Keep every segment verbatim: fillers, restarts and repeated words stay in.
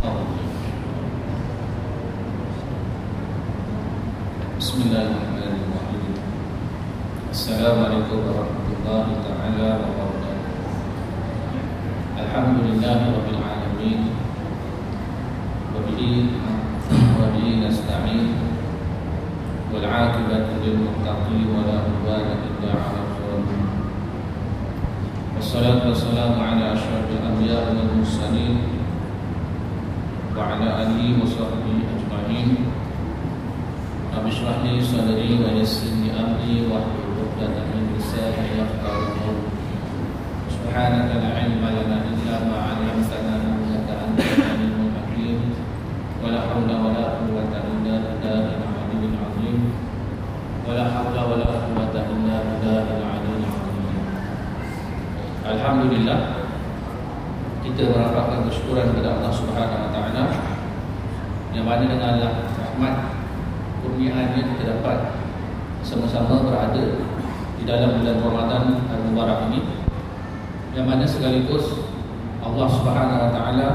Bismillahirrahmanirrahim. Assalamualaikum warahmatullahi taala wabarakatuh. Alhamdulillahirabbil alamin. Wa bihi wa bihi nasta'in. Wal 'aqibatu lil muttaqin wa la 'udwana illa 'alal zalimin. Wassalatu wassalamu ala asyrafil anbiya'i wal mursalin wa ala alihi wa sahbihi ajma'in. Rabbi shrah li sadri wa yassir li amri wahlul 'uqdatam min lisani yafqahu qawli. Subhanaka la 'ilma lana illa ma 'allamtana innaka antal 'alimul hakim. Wa la hawla wa la quwwata illa billahil 'aliyyil 'azim. Wa la hawla wa la quwwata illa billahil 'aliyyil 'azim. Alhamdulillah, kita merapatkan kesyukuran kepada Allah Subhanahu wa taala yang mana dengan rahmat kurniaannya kita dapat sama-sama berada di dalam bulan Ramadan al-Mubarak ini, yang mana sekaligus Allah Subhanahu wa taala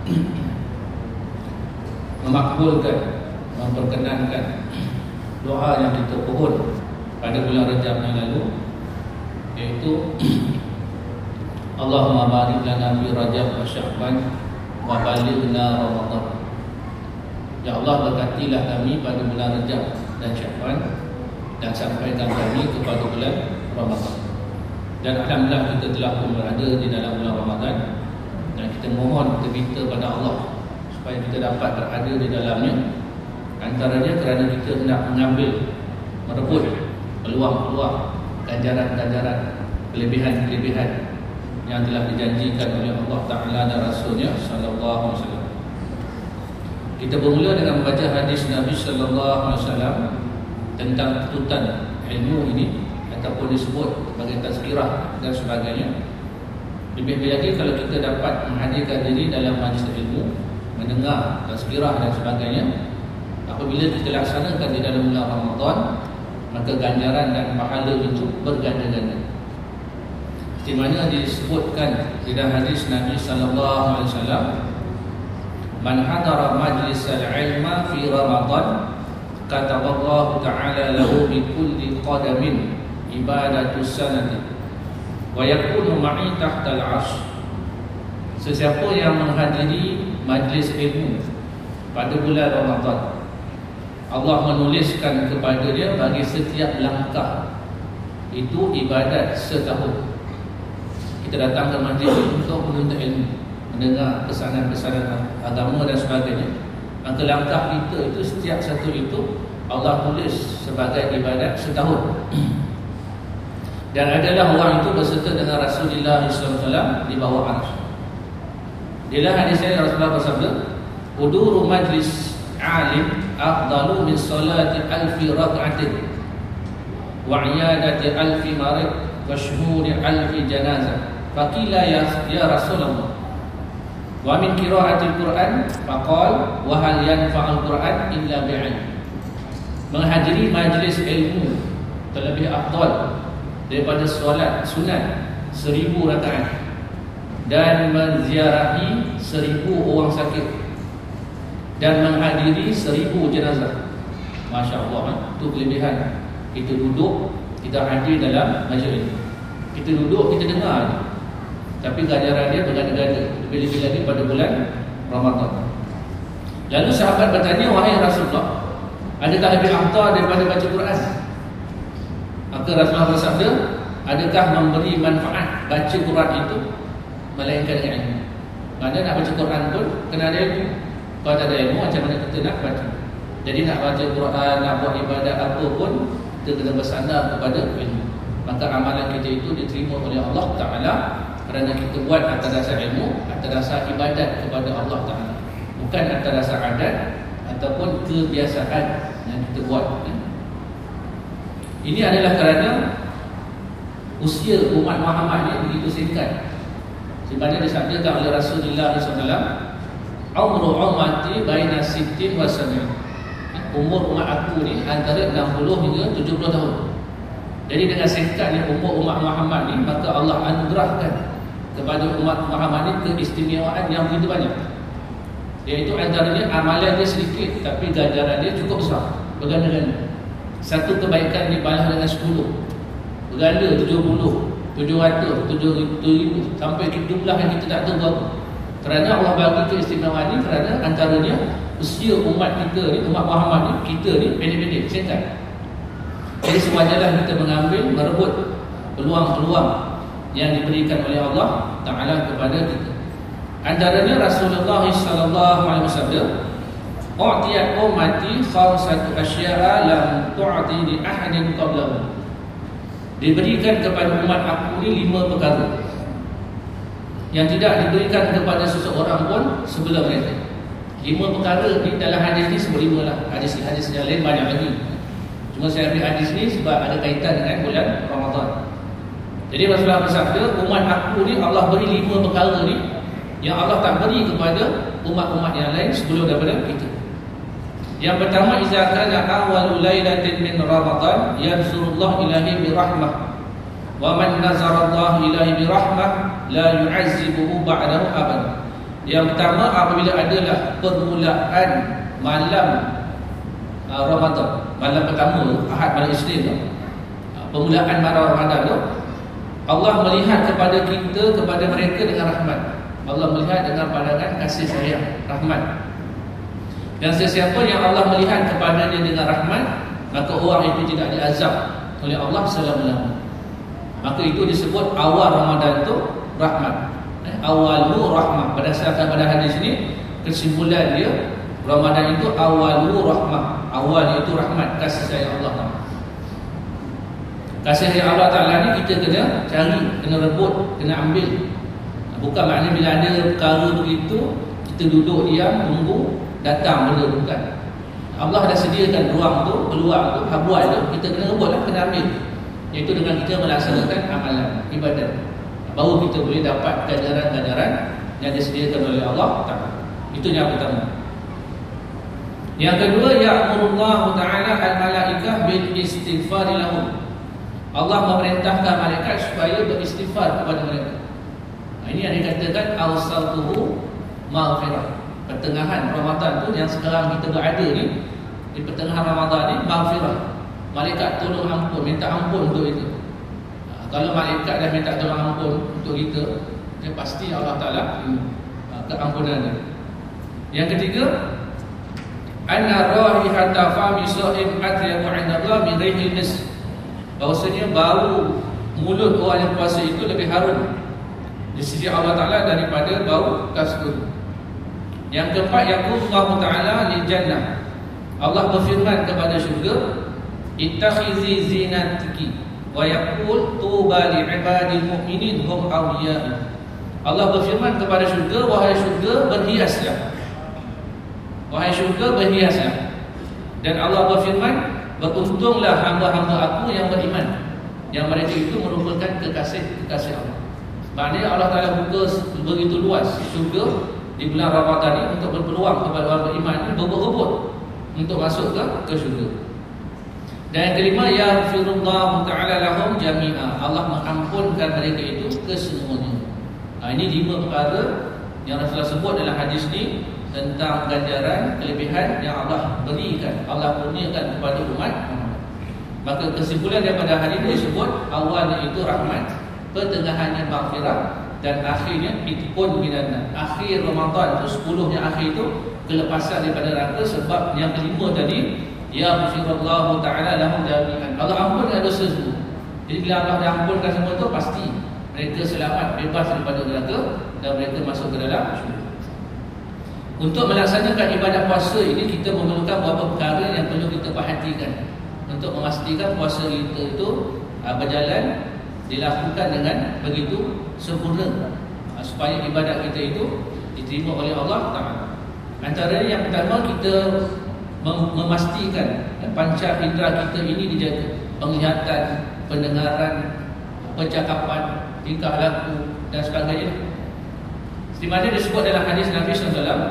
memakbulkan, memperkenankan doa yang kita pohon pada bulan Rajab yang lalu, iaitu Allahumma barik lana fi Rajab wa Sya'ban wa balighna Ramadan. Ya Allah, berkatilah kami pada bulan Rajab dan Sya'ban, dan sampaikan kami kepada bulan Ramadan. Dan alhamdulillah kita telah pun berada di dalam bulan Ramadan, dan kita mohon, kita minta pada Allah supaya kita dapat berada di dalamnya. Antaranya kerana kita hendak mengambil, merebut peluang-peluang, ganjaran-ganjaran, kelebihan-kelebihan yang telah dijanjikan oleh Allah Ta'ala dan Rasulnya Sallallahu Alaihi Wasallam. Kita bermula dengan membaca hadis Nabi Sallallahu Alaihi Wasallam tentang tuntutan ilmu ini, ataupun disebut sebagai tazkirah dan sebagainya. Lebih-lebih lagi kalau kita dapat menghadirkan diri dalam majlis ilmu, mendengar tazkirah dan sebagainya, apabila kita laksanakan di dalam bulan Ramadan, maka ganjaran dan pahala itu berganda-ganda. Di mana disebutkan di dalam hadis Nabi Sallallahu Alaihi Wasallam, man hadara majlis al-ilma fi Ramadan kataballahu ta'ala lahu bi kulli qadamin ibadatu sanati wa yakunu ma'i tahta al-'arsy. Sesiapa yang menghadiri majlis ilmu pada bulan Ramadan, Allah menuliskan kepada dia bagi setiap langkah itu ibadat setahun. Kita datang ke majlis untuk menuntut ilmu, mendengar pesanan-pesanan agama dan sebagainya, maka langkah kita itu, setiap satu itu Allah tulis sebagai ibadat setahun. Dan adalah orang itu berserta dengan Rasulullah sallallahu alaihi wasallam di bawah arsy. Dalam hadis yang Rasulullah bersabda, "Uduru majlis alim afdalu min salati alfi rak'atin wa 'iyadati alfi marid wa shuhuri alfi janazah." Faqila ya, ya Rasulullah, wa min qira'atil Quran, faqal wa hal yanfa'ul Quran illa bi'ilm. Menghadiri majlis ilmu terlebih afdal daripada solat sunat seribu rakaat, dan menziarahi seribu orang sakit, dan menghadiri seribu jenazah. Masya Allah, itu kelebihan kita duduk, kita hadir dalam majlis ilmu. Kita duduk, kita dengar, tapi ganjaran dia berganda-ganda, lebih-lebih lagi pada bulan Ramadan. Lalu sahabat bertanya, wahai Rasulullah, adakah lebih afdal daripada baca Quran? Maka Rasulullah bersabda, adakah memberi manfaat baca Quran itu melainkan dengan ilmu? Maksudnya nak baca Quran pun kena ada ilmu. Kalau tak ada ilmu, macam mana kita nak baca? Jadi nak baca Quran, nak buat ibadat apa pun, kita kena bersandar kepada ilmu. Maka amalan kita itu diterima oleh Allah Ta'ala kerana kita buat atas dasar ilmu, atas dasar ibadat kepada Allah Ta'ala, bukan atas dasar adat ataupun kebiasaan yang kita buat. Ini adalah kerana usia umat Muhammad ini begitu singkat. Sebenarnya disabdakan oleh Rasulullah sallallahu alaihi wasallam, umru ummati baina sittin wa sab'in. Umur umat aku ni antara enam puluh hingga tujuh puluh tahun. Jadi dengan singkatnya umur umat Muhammad ni, maka Allah anugerahkan kepada umat Muhammad ini keistimewaan yang begitu banyak. Iaitu antaranya amalan dia sedikit tapi ganjaran dia cukup besar, berganda-ganda. Satu kebaikan dibalas dengan sepuluh, berganda tujuh puluh, tujuh ratus, tujuh ribu, sampai jumlah yang kita tak tahu berapa. Kerana Allah bagi keistimewaan ini, kerana antaranya usia umat kita ni, umat Muhammad ni, kita ni pendek-pendek, singkat. Jadi sewajarlah kita mengambil, merebut peluang-peluang yang diberikan oleh Allah Ta'ala kepada kita. Antaranya Rasulullah sallallahu alaihi wasallam, "U'tiyat ummati khamsatu asya'a lam tu'ti li ahadin qablahu." Diberikan kepada umat aku ni lima perkara yang tidak diberikan kepada seseorang pun sebelum mereka. Lima perkara ni dalam hadis ni sebut lima lah. Hadis-hadis yang lain banyak lagi. Cuma saya ambil hadis ni sebab ada kaitan dengan bulan Ramadan. Jadi Rasulullah bersabda, umat aku ni Allah beri lima perkara ni yang Allah tak beri kepada umat-umat yang lain sebelum daripada kita. Yang pertama, iza kana awwalu lailatin min Ramadan yansurullah ilahi birahmah wa man nazarallahu ilahi birahmah la yu'azzibuhu ba'dahu abad. Yang pertama, apabila adalah permulaan malam uh, Ramadan, malam pertama Ahad malam Isnin tu, uh, permulaan malam Ramadan tu, Allah melihat kepada kita, kepada mereka dengan rahmat. Allah melihat dengan pandangan kasih sayang, rahmat. Dan sesiapa yang Allah melihat kepadanya dengan rahmat, maka orang itu tidak diazab oleh Allah selama-lamanya. Maka itu disebut awal Ramadan itu rahmat. Eh, awalu rahmah. Berdasarkan pada hadis ini, kesimpulan dia, Ramadan itu awalu rahmah. Awal itu rahmat, kasih sayang Allah Ta'ala. Kasih sayang Allah Ta'ala ni kita kena cari, kena rebut, kena ambil. Bukan maknanya bila ada perkara begitu kita duduk diam, tunggu datang benda, bukan. Allah dah sediakan ruang tu, peluang tu, habuan tu, kita kena rebut lah, kena ambil. Iaitu dengan kita melaksanakan amalan ibadat, baru kita boleh dapat ganjaran-ganjaran yang disediakan oleh Allah Ta'ala. Itu yang pertama. Yang kedua, ya'murullahu ta'ala al-malaikah bil istighfar lahum. Allah memerintahkan malaikat supaya beristighfar kepada mereka. Nah, ini yang dikatakan awsatuhu maghfirah. Pertengahan Ramadan tu yang sekarang kita berada ni, di pertengahan Ramadan ni, maghfirah. Malaikat tolong ampun, minta ampun untuk itu. Nah, kalau malaikat dah minta tolong ampun untuk kita, ya pasti Allah Ta'ala uh, keampunannya. Yang ketiga, anna rahihata fami sha'im atyabu 'inda Allah min rihil misk. Bahawasanya bau mulut orang yang puasa itu lebih harum di sisi Allah Ta'ala daripada bau kasturi. Yang keempat, yaqulullahu ta'ala lil jannah. Allah berfirman kepada syurga, ittakhizi zinatiki wa yaqul tuba li ibadil mu'minin hum awliya'i. Allah berfirman kepada syurga, wahai syurga, berhiaslah. Wahai syurga, berhiaslah. Dan Allah berfirman, beruntunglah hamba-hamba aku yang beriman, yang mereka itu merupakan kekasih-kekasih Allah. Maknanya Allah Ta'ala buka begitu luas syurga di bulan Ramadan ini untuk berpeluang kepada orang beriman ini berebut-rebut untuk masuk ke, ke syurga. Dan yang kelima, yaghfirullahu ta'ala lahum jami'a. Allah mengampunkan mereka itu kesemuanya. Nah, ini lima perkara yang Rasulullah sebut dalam hadis ini tentang ganjaran, kelebihan yang Allah berikan, Allah kurniakan kepada umat. Maka kesimpulan daripada hari ini disebut awalnya itu rahmat, pertengahannya maghfirah, dan akhirnya itqun minan. Akhir Ramadan itu, sepuluhnya akhir itu kelepasan daripada neraka. Sebab yang kelima tadi, yaghfirullahu ta'ala lahum jami'an. Allah ampunkan dosa semua. Jadi bila Allah dah ampunkan semua itu, pasti mereka selamat, bebas daripada neraka, dan mereka masuk ke dalam syurga. Untuk melaksanakan ibadat puasa ini, kita memerlukan beberapa perkara yang perlu kita perhatikan untuk memastikan puasa kita itu berjalan, dilakukan dengan begitu sempurna, supaya ibadat kita itu diterima oleh Allah Ta'ala. Antara yang pertama, kita mem- memastikan panca indera kita ini dijaga. Penglihatan, pendengaran, percakapan, tingkah laku dan sebagainya. Di mana disebut dalam hadis Nabi sallallahu alaihi wasallam,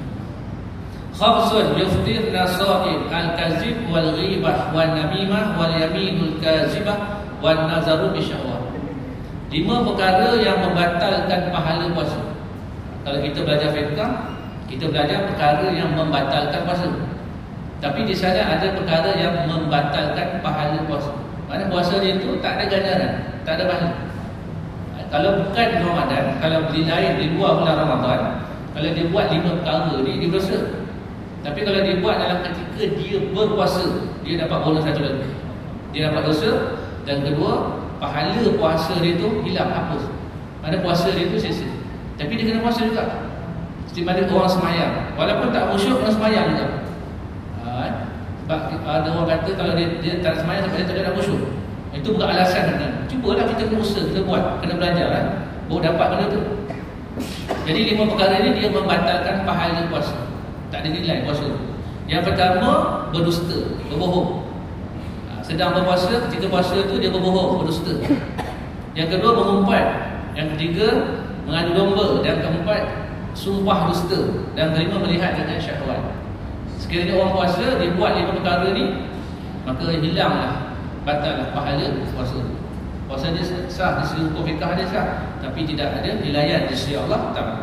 khamsun yuftirna sha'im al-kazib wal ghibah wan namimah wal yaminul kazibah wan nazaru bisyahwah. Lima perkara yang membatalkan pahala puasa. Kalau kita belajar fiqh, Kita belajar perkara yang membatalkan puasa. Tapi di sana ada perkara yang membatalkan pahala puasa. Mana puasa dia itu tak ada ganjaran, tak ada pahala. Kalau bukan Ramadan, kalau di lain di luar bulan Ramadan, kalau dia buat lima perkara ni, dia berdosa. Tapi kalau dia buat dalam ketika dia berpuasa, dia dapat bonus satu lagi. Dia dapat dosa. Dan kedua, pahala puasa dia tu hilang, hapus. Mana puasa dia tu sia-sia. Tapi dia kena puasa juga. Seperti mana orang semayang, walaupun tak khusyuk, kena semayang juga. Sebab ada orang kata kalau dia, dia tak semayang sebab dia tak ada khusyuk. Itu bukan alasan kan. Cubalah kita kena usaha, kita buat, kena belajar kan, baru dapat benda tu. Jadi lima perkara ni dia membatalkan pahala puasa. Tak ada nilai puasa. Yang pertama, berdusta, berbohong. Sedang berpuasa, ketika puasa tu dia berbohong, berdusta. Yang kedua, mengumpat. Yang ketiga, mengadu domba. Dan keempat, sumpah dusta. Dan kelima, melihat dengan syahwat. Sekiranya orang puasa, dia buat lima perkara ni, maka hilanglah, batallah pahala puasa. Puasa dia sah, di sisi hukum fiqah dia sah, tapi tidak ada nilaian di sisi Allah Ta'ala.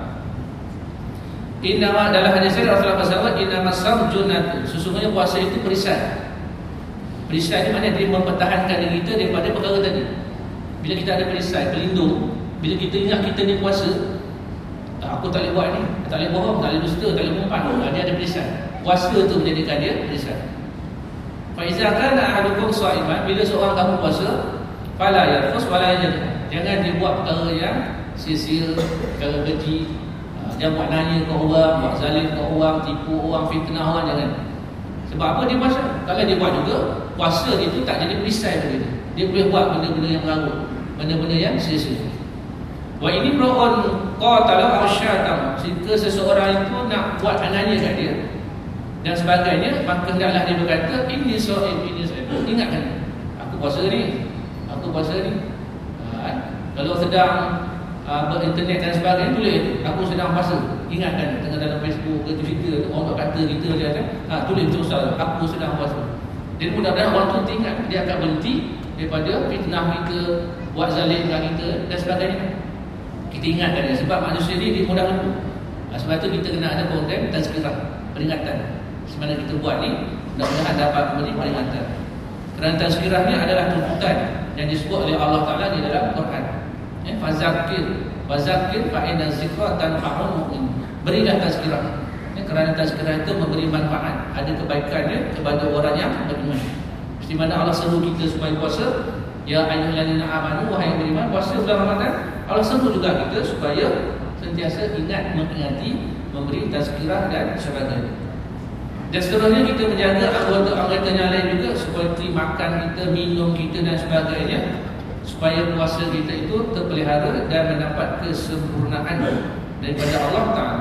Inna dalam hadis Rasulullah sallallahu alaihi wasallam, inna masam junnatun, sesungguhnya puasa itu perisai. Perisai ni maknanya dia mempertahankan diri kita daripada perkara tadi. Bila kita ada perisai, pelindung, bila kita ingat kita ni puasa, aku tak boleh buat ni, tak boleh bohong, tak boleh dusta, tak boleh mengumpat, dia ada perisai. Puasa tu menjadikan dia perisai. Fa iza kana ahadukum sha'iman, bila seorang kamu puasa, fala yarfus wala yajhal, jangan dia buat perkara yang sia-sia, perkara keji, jangan buat nanya ke orang, buat zalim ke orang, tipu orang, fitnah orang, jangan. Sebab apa dia puasa? Kalau dia buat juga, puasa itu tak jadi perisai bagi dia. Dia boleh buat benda-benda yang mengarut, benda-benda yang sia-sia. Wa ini ra'un qatala aw syatam, jika seseorang itu nak buat ananya kat dia dan sebagainya, maka hendaklah dia berkata, ini sha'im, ini sha'im. Ingatkan, aku puasa ni, aku puasa ni. Ha, kalau sedang uh, berinternet dan sebagainya, tulis aku sedang puasa. Ingatkan, tengah dalam Facebook ke Twitter, orang tak kata kita dia kan, ha, tulis terus aku sedang puasa. Dan mudah-mudahan orang tu ingat, dia akan berhenti daripada fitnah kita, buat zalim kat kita dan sebagainya. Kita ingatkan dia, sebab manusia ni dia mudah lupa. Ha, sebab tu kita kena ada konten tazkirah, peringatan. Sebenarnya kita buat ni, mudah-mudahan dapat memberi peringatan. Kerana tazkirah ni adalah tuntutan yang disebut oleh Allah Ta'ala di dalam Quran. Ya, fazakir, fazakir fa'inna zikra tanfa'ul mu'min. Berilah tazkirah. Ya, kerana tazkirah itu memberi manfaat, ada kebaikannya kepada orang yang beriman. Di mana Allah seru kita supaya puasa. Ya ayyuhallazina amanu, wahai yang beriman, puasa bulan Ramadan. Allah seru juga kita supaya sentiasa ingat, mengingati, memberi tazkirah dan sebagainya. Dan seterusnya kita menjaga anggota-anggota yang lain juga, seperti makan kita, minum kita dan sebagainya, supaya puasa kita itu terpelihara dan mendapat kesempurnaan daripada Allah Ta'ala.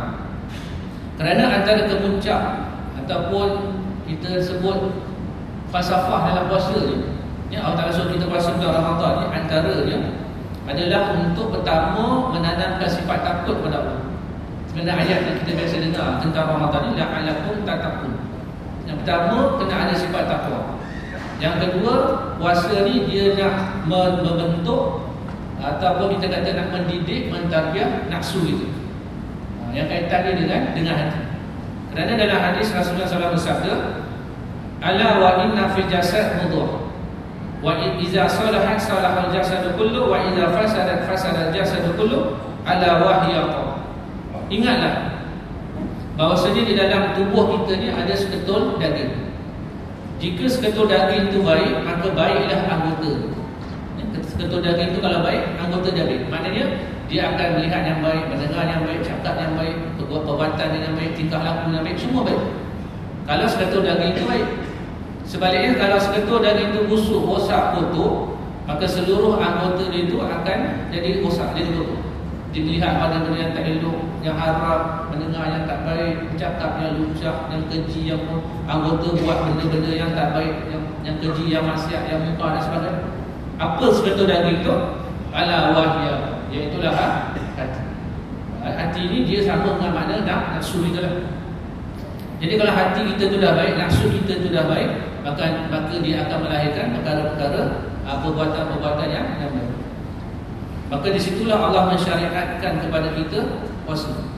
Kerana antara kemuncak ataupun kita sebut falsafah dalam puasa ni, ya, Allah Ta'ala suruh kita puasa bulan Ramadan ni, antaranya adalah untuk pertama menanamkan sifat takut kepada Allah. Sebenarnya ayat yang kita biasa dengar tentang Ramadan ni, la'alakum tattaqun. Yang pertama, kena ada sifat takwa. Yang kedua, puasa ni dia nak membentuk ataupun kita kata nak mendidik, mentarbiah nafsu itu. Yang kaitannya dengan dengan hati. Kerana dalam hadis Rasulullah sallallahu alaihi wasallam bersabda, ala wa inna fil jasad mudghah, wa idza salahat salahal jasadu kullu, wa idza fasadat fasadal jasadu kullu, ala wa hiya qalb. Ingatlah bahawasanya di dalam tubuh kita ni ada seketul daging. Jika seketul daging itu baik, maka baiklah anggota. Seketul daging itu kalau baik, anggota dia baik. Maknanya dia akan melihat yang baik, mendengar yang baik, cakap yang baik, perbuat perbuatan yang baik, tingkah laku yang baik, semua baik. Kalau seketul daging itu baik. Sebaliknya kalau seketul daging itu busuk, rosak, kotor, maka seluruh anggota dia itu akan jadi rosak, jadi kotor. Dia melihat pada benda yang tak elok, yang haram, mendengar yang tak baik, bercakap yang lucah, yang keji, yang anggota buat benda-benda yang tak baik, yang yang keji, yang maksiat, yang muka dan sebagainya. Apa sebetul daging itu? Ala wahya, iaitulah hati. Hati ini dia sama dengan makna nafsu itu lah. Jadi kalau hati kita tu dah baik, nafsu kita tu dah baik, maka maka dia akan melahirkan perkara-perkara, perbuatan-perbuatan yang yang baik. Maka disitulah Allah mensyariatkan kepada kita puasa.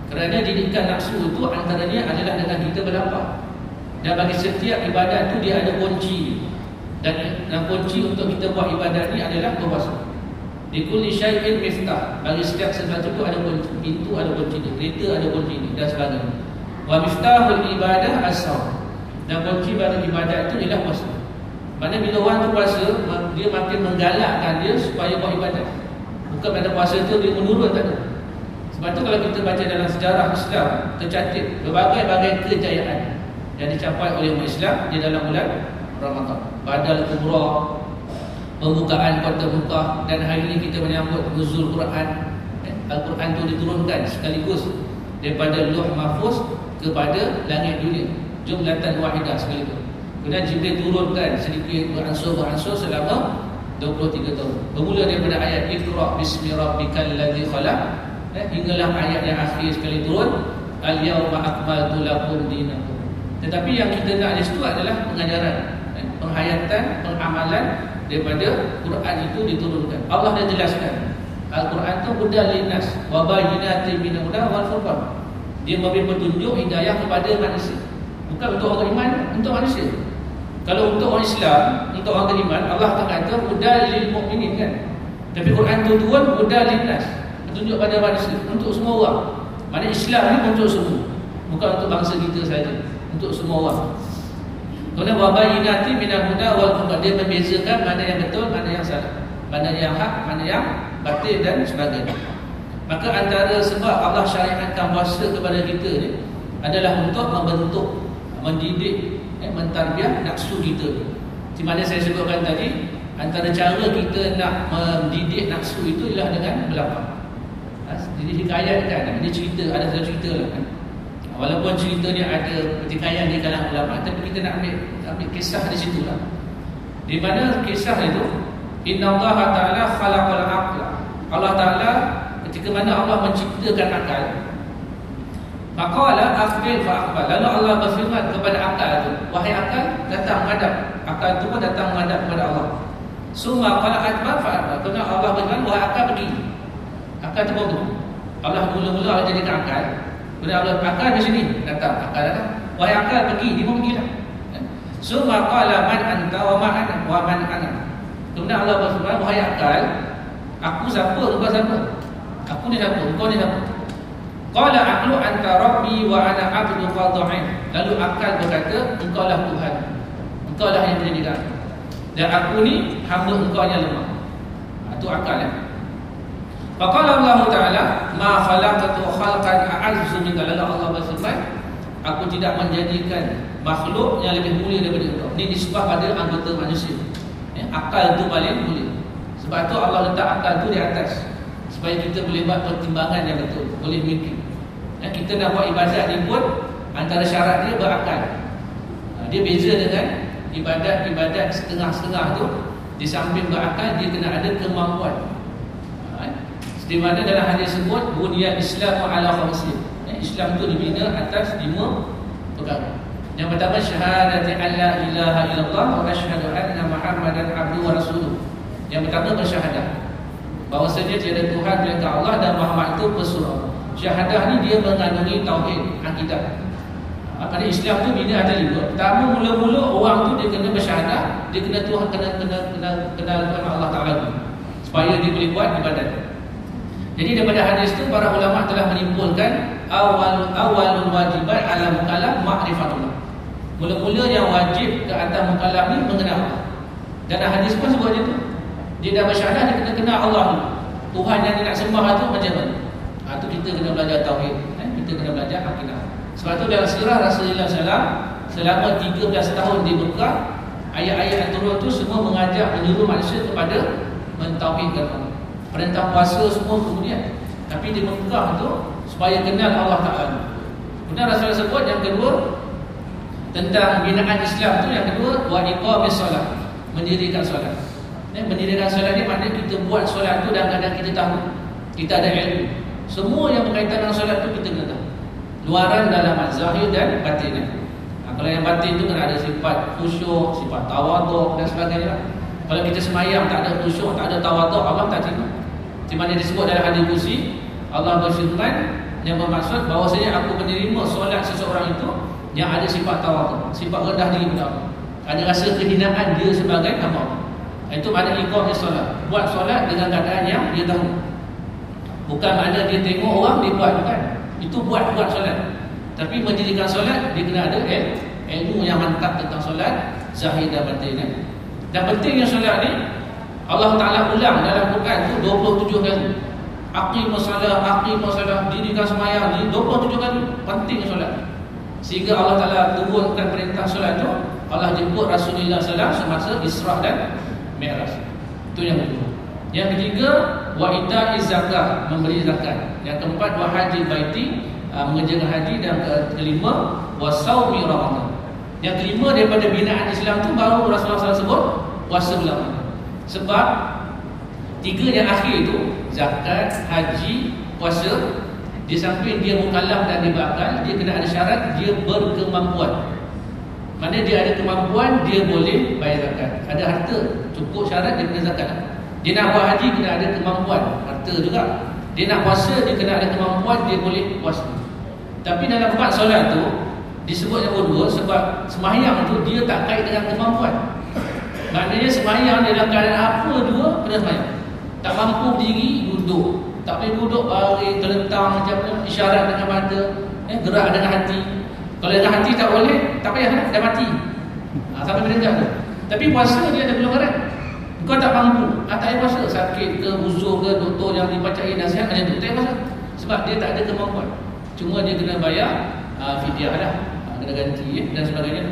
Kerana didikan nafsu itu antaranya adalah dengan kita berlapar. Dan bagi setiap ibadat tu dia ada kunci. Dan, dan kunci untuk kita buat ibadat ni adalah berpuasa. Di kulli syai'in miftah. Bagi setiap sesuatu tu ada kunci. Pintu ada kunci dia, kereta ada kunci dia, dan sebagainya. Wa miftahul ibadah as-shaum. Dan kunci bagi ibadat itu ialah puasa. Maksudnya bila orang tu puasa, dia makin menggalakkan dia supaya buat ibadat. Bukan pada puasa tu dia menurun, tak ada. Sebab tu kalau kita baca dalam sejarah Islam, tercatat berbagai-bagai kejayaan yang dicapai oleh umat Islam di dalam bulan Ramadan. Badal Kubra, pembukaan Kota Mekah, dan hari ini kita menyambut nuzul Quran. Al-Quran itu diturunkan sekaligus daripada Lauh Mahfuz kepada langit dunia, jumlatan wahidah sekaligus. Kemudian Jibril turunkan sedikit beransur-beransur selama dua puluh tiga tahun. Bermula daripada ayat Iqra bismi rabbikal ladzi khalaq, eh, hinggalah ayat yang akhir sekali turun, al-yawma akmaltu lakum dinakum. Tetapi yang kita nak di situ adalah pengajaran, eh, penghayatan, pengamalan daripada Quran itu diturunkan. Allah dah jelaskan. Al-Quran itu hudal linnas wa bayyinatin minal huda wal furqan. Dia memberi petunjuk hidayah kepada manusia. Bukan untuk orang iman, untuk manusia. Kalau untuk orang Islam, untuk orang beriman, Allah akan kata hudal lil mukminin kan. Tapi Quran itu turun hudal linnas, petunjuk pada manusia, untuk semua orang. Maknanya Islam ni untuk semua, bukan untuk bangsa kita saja, untuk semua orang. Kemudian wa bayyinatin minal huda wal furqan. Dia membezakan mana yang betul, mana yang salah, mana yang hak, mana yang batil dan sebagainya. Maka antara sebab Allah syariatkan puasa kepada kita ni adalah untuk membentuk, mendidik, eh, mentarbiah nafsu kita. Di mana saya sebutkan tadi, antara cara kita nak mendidik nafsu itu ialah dengan berlapar. Ha, jadi hikayatkan, dia cerita, ada satu cerita lah kan. Walaupun cerita ni ada pertikaian di kalangan ulama, tapi kita nak ambil, ambil kisah di situ lah. Di mana kisah itu, Inna Allah Ta'ala khalaqal aqla. Allah Ta'ala ketika mana Allah menciptakan akal, maqala aqbil fa aqbal. Lalu Allah berfirman kepada akal itu, wahai akal, datang menghadap. Akal itu pun datang menghadap kepada Allah. Summa qala aqbal fa aqbal. Kemudian Allah berfirman, wahai akal, pergi. Akal itu pun Allah mula-mula jadikan akal. Kemudian Allah, akal di sini, datang. Akal datang, wahai akal, pergi. Dia pun pergilah. Summa qala man anta wa ma ana wa man ana. Kemudian Allah berfirman, wahai akal, aku siapa, engkau siapa? Aku ni siapa, engkau ni siapa? Qala aqlu anta rabbi wa ana abdu qadha'in. Lalu akal berkata, engkau lah Tuhan, engkau lah yang menjadikan aku, dan aku ni hamba engkau yang lemah. Itu akal ya. Faqala Allah Ta'ala ma khalaqatu khalqan a'azzu minka. Lalu Allah berfirman, aku tidak menjadikan makhluk yang lebih mulia daripada engkau. Ini nisbah pada anggota manusia. Akal itu paling mulia. Sebab tu Allah letak akal itu di atas, supaya kita boleh buat pertimbangan yang betul, boleh mikir. Ya, kita nak buat ibadat ni pun antara syarat dia berakal. Ha, dia beza dengan ibadat-ibadat setengah-setengah tu. Di samping berakal, dia kena ada kemampuan. Ha, di mana dalam hadis sebut bunyan Islamu ala khamsin. Ya, Islam tu dibina atas lima perkara. Yang pertama, syahadati an la ilaha illallah wa asyhadu anna Muhammadan abduhu wa rasuluh. Yang pertama bersyahadah bahawasanya tiada Tuhan melainkan Allah dan Muhammad itu pesuruh. Syahadah ni dia mengandungi tauhid, akidah. Apa ni Islam tu bina ada lima. Pertama, mula-mula orang tu dia kena bersyahadah, dia kena Tuhan, kena kena kena kenal Tuhan Allah Taala supaya dia boleh buat ibadat. Jadi daripada hadis tu para ulama telah menyimpulkan awal awalul wajibat ala mukallaf ma'rifatullah. Mula-mula yang wajib ke atas mukallaf ni mengenal Allah. Dan hadis pun sebut macam tu. Dia dah bersyahadah, dia kena kenal Allah ni. Tuhan yang dia nak sembah tu macam mana? Ha, tu kita kena belajar tauhid, eh? Kita kena belajar akidah. Sebab tu dalam sirah Rasulullah sallallahu alaihi wasallam selama tiga belas tahun di Mekah, ayat-ayat yang turun tu semua mengajak, menyuruh manusia kepada mentauhidkan Allah. Perintah puasa semua kemudian. Tapi di Mekah tu supaya kenal Allah Ta'ala. Kemudian Rasulullah sebut yang kedua tentang binaan Islam tu, yang kedua wa iqamis solat, mendirikan solat. Eh, mendirikan solat ni maknanya kita buat solat tu dalam keadaan kita tahu, kita ada ilmu. Semua yang berkaitan dengan solat tu kita kena tahu, luaran, dalaman, zahir dan batin. Ha, kalau yang batin tu kena ada sifat khusyuk, sifat tawaduk dan sebagainya. Kalau kita semayang tak ada khusyuk, tak ada tawaduk, Allah tak terima. Di mana disebut dalam hadis kursi, Allah berfirman, yang bermaksud bahawasanya aku menerima solat seseorang itu yang ada sifat tawadu, sifat rendah diri kepada Allah, ada rasa kehinaan dia sebagai hamba. Itu makna iqamah solat. Buat solat dengan keadaan yang dia tahu. Bukan makna dia tengok orang dia buat, bukan. Itu buat-buat solat. Tapi mendirikan solat dia kena ada eh, ilmu yang mantap tentang solat zahir dan batin. Dan pentingnya solat ni Allah Ta'ala ulang dalam Quran tu dua puluh tujuh kali. Aqimus salat, aqimus salat, dirikan sembahyang ni dua puluh tujuh kali. Penting solat. Sehingga Allah Ta'ala turunkan perintah solat tu, Allah jemput Rasulullah sallallahu alaihi wasallam semasa Isra dan Mi'raj. Itu yang kedua. Yang ketiga, wa ita'iz zakat, memberi zakat. Yang keempat, wa haji baiti, mengerjakan haji. Dan kelima, wa saumi ramadan. Yang kelima daripada binaan Islam tu baru Rasulullah sallallahu alaihi wasallam sebut puasa bulan Ramadan. Sebab tiga yang akhir itu, zakat, haji, puasa, di samping dia mukallaf dan dia berakal, dia kena ada syarat dia berkemampuan. Mana dia ada kemampuan, dia boleh bayar zakat. Ada harta, cukup syarat dia kena zakat. Dia nak buat haji kena ada kemampuan, harta juga. Dia nak puasa dia kena ada kemampuan, dia boleh puasa. Tapi dalam bab solat tu disebut yang kedua sebab sembahyang tu dia tak kait dengan kemampuan. Maknanya sembahyang dia dalam keadaan apa dua kena sembahyang. Tak mampu berdiri, duduk. Tak boleh duduk baring, terlentang macam mana, isyarat dengan mata, eh, gerak dengan hati. Kalau dengan hati tak boleh, tak payah, dah mati. Ha, sampai meninggal tu. Tapi puasa dia ada pelonggaran. Kau tak mampu, ha, tak payah puasa. Sakit ke, uzur ke, doktor yang dibacai nasihat macam tu, tak payah puasa. Sebab dia tak ada kemampuan. Cuma dia kena bayar uh, fidyah lah, ha, kena ganti eh, dan sebagainya.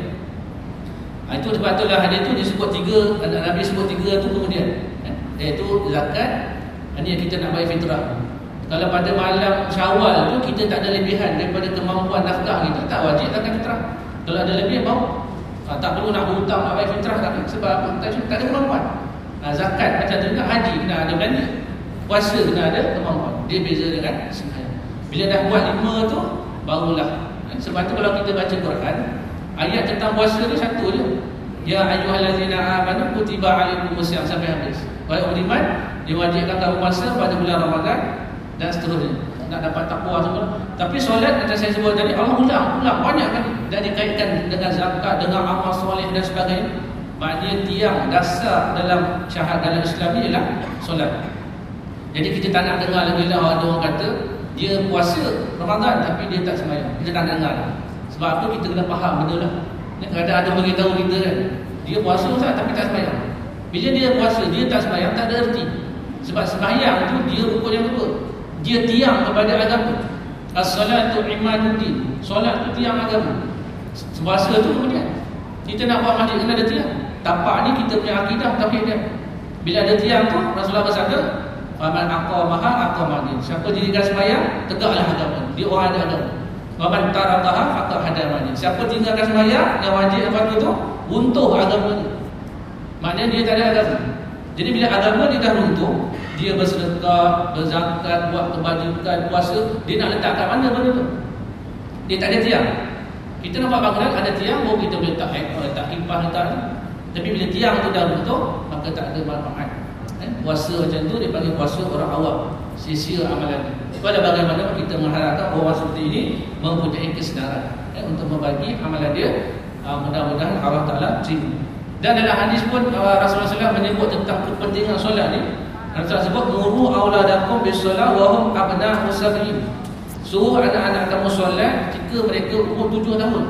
Ha, itu sebab itulah hadis tu disebut tiga, Nabi sebut tiga tu kemudian eh, iaitu zakat. Ini yang kita nak bayar fitrah. Kalau pada malam Syawal tu kita tak ada lebihan daripada kemampuan nafkah kita, tak wajib zakat fitrah. Kalau ada lebih bawa, ha, tak perlu nak berhutang nak bayar fitrah tak. Sebab tak, tak ada kemampuan. Ha, zakat macam tu juga, haji kena ada belanja, puasa kena ada kemampuan. Dia beza dengan sembahyang. Bila dah buat lima tu barulah. Sebab tu kalau kita baca Quran, ayat tentang puasa ni satu je. Ya ayyuhallazina amanu kutiba alaikumusiyam sampai habis. Wahai orang beriman, diwajibkan kamu puasa pada bulan Ramadan dan seterusnya. Nak dapat takwa semua. Tapi solat macam saya sebut tadi, Allah ulang, ulang banyak kali dan dikaitkan dengan zakat, dengan amal soleh dan sebagainya. Maknanya tiang dasar dalam syahadat dalam Islam ni ialah solat. Jadi kita tak nak dengar lagi lah ada orang kata dia puasa Ramadan tapi dia tak sembahyang. Kita tak nak dengar. Sebab apa? Kita kena faham benda lah. Kadang-kadang ada beritahu kita kan, dia puasa Ustaz tapi tak sembahyang. Bila dia puasa, dia tak sembahyang, tak ada erti. Sebab sembahyang tu dia rukun yang kedua. Dia tiang kepada agama. As-salatu imaduddin. Solat tu tiang agama. Puasa tu kemudian. Kita nak buat masjid kena ada tiang. Tapak ni kita punya akidah tauhid dia. Bila ada tiang tu, Rasulullah bersabda, "Faman aqamaha aqamadin." Siapa dirikan sembahyang, tegaklah agama. Dia orang ada agama. "Waman tarakaha faqad hadamani." Siapa tinggalkan sembahyang yang wajib apa tu, runtuh agama dia. Maknanya dia tak ada agama. Jadi bila agama dia dah runtuh, dia bersedekah, berzakat, buat kebajikan, puasa, dia nak letak kat mana benda tu? Dia tak ada tiang. Kita nak buat bangunan ada tiang, baru kita boleh letak letak kipas, letak ni. Tapi bila tiang tu dah runtuh, maka tak ada manfaat. Eh, puasa macam tu dia panggil puasa orang awam, sia-sia amalan dia. Pada bagaimana kita mengharapkan orang seperti ini mempunyai kesedaran eh, untuk membagi amalan dia, uh, mudah-mudahan Allah Ta'ala terima. Dan dalam hadis pun uh, Rasulullah sallallahu alaihi wasallam menyebut tentang kepentingan solat ni. Rasulullah sebut muru auladakum bis-solah wa hum abna'u sab'in. Suruh anak-anak kamu solat ketika mereka umur tujuh tahun.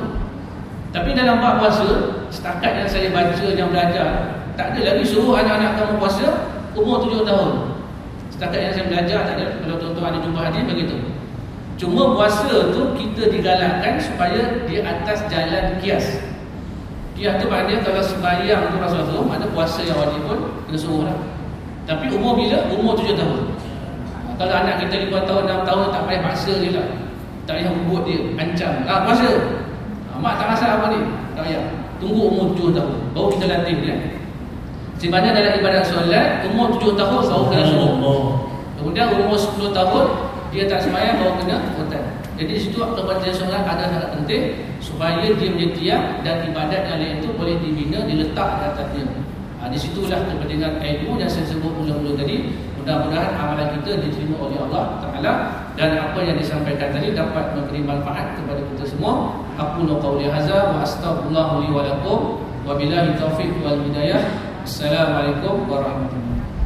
Tapi dalam bab puasa, setakat yang saya baca yang belajar, tak ada lagi suruh anak-anak kamu puasa umur tujuh tahun. Setakat yang saya belajar tak ada. Kalau tuan-tuan ada jumpa hadis begitu. Cuma puasa tu kita digalakkan supaya di atas jalan kias. Kias tu maknanya kalau sembahyang tu Rasulullah suruh, mana puasa yang wajib pun kena suruh lah. Tapi umur bila? Umur tujuh tahun. Kalau anak kita lima tahun, enam tahun, tak payah paksa je lah. Tak payah buat dia, ancam. Ah, puasa. Ah, mak tak rasa apa ni? Tak payah. Tunggu umur tujuh tahun, baru kita latih dia. Sebenarnya dalam ibadat solat, umur tujuh tahun baru kena suruh. Kemudian umur sepuluh tahun, dia tak sembahyang, baru kena hutan. Jadi di situ kepentingan solat ada sangat penting supaya dia menjadi tiang dan ibadat yang lain itu boleh dibina, diletak di atas dia. Ha, di situlah kepentingan ilmu yang saya sebut mula-mula tadi, Mudah-mudahan amalan kita diterima oleh Allah Ta'ala, dan apa yang disampaikan tadi dapat memberi manfaat kepada kita semua. Aqulu qawli hadza wa astaghfirullah li wa lakum wa billahi taufiq wal hidayah. Assalamualaikum warahmatullahi wabarakatuh.